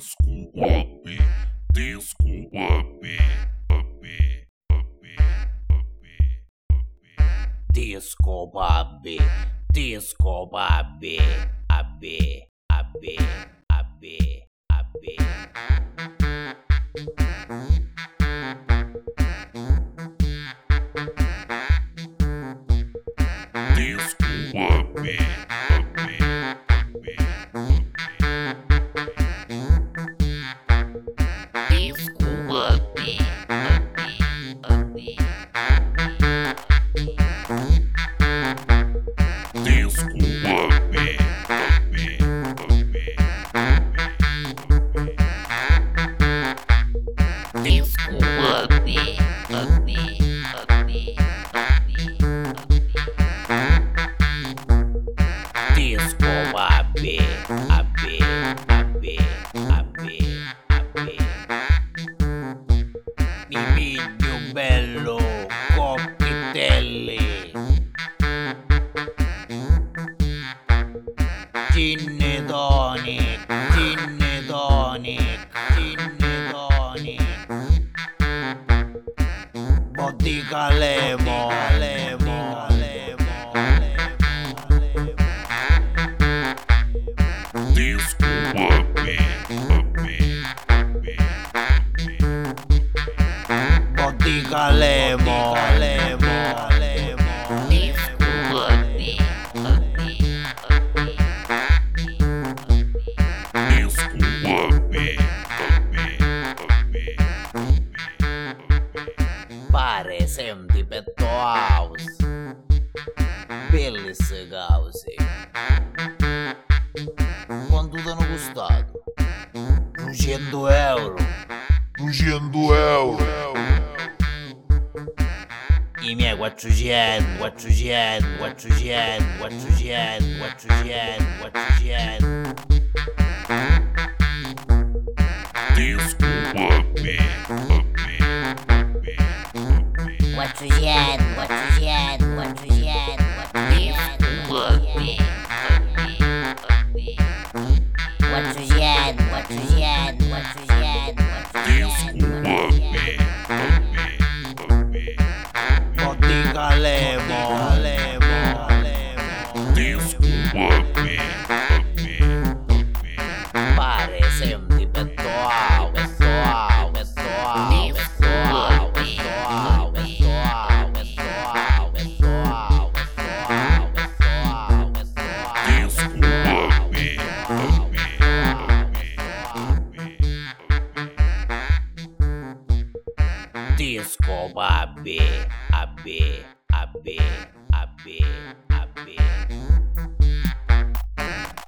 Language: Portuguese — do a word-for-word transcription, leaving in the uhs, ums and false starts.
Disco Pop, Disco Pop, Pop, Pop, Pop, Disco Pop, Disco Pop, Ab, Ab, Ab, Ab. Disco Pop, Pop, Bello, cocktailli, gin e tonic, gin e tonic, gin e tonic, vodka lemon, lemon, lemon, lemon, Disco Pop, vodka lemon, lemon, lemon, Disco Pop, pare senti petto house, bellissime cause. Quanto ti hanno costato? duecento euro. duecento euro. I miei quattrocento, quattrocento, quattrocento, quattrocento, quattrocento, quattrocento. Disco Pop, quattrocento, quattrocento, quattrocento, quattrocento, quattrocento, quattrocento, Disco Pop, Vodka lemon, lemon, lemon. Disco Pop, Pare senti petto house, petto house, petto house, petto house, petto house, petto house, petto house, petto house, petto house, Disco Pop, Disco Pop, Ab, Ab, Ab, Ab.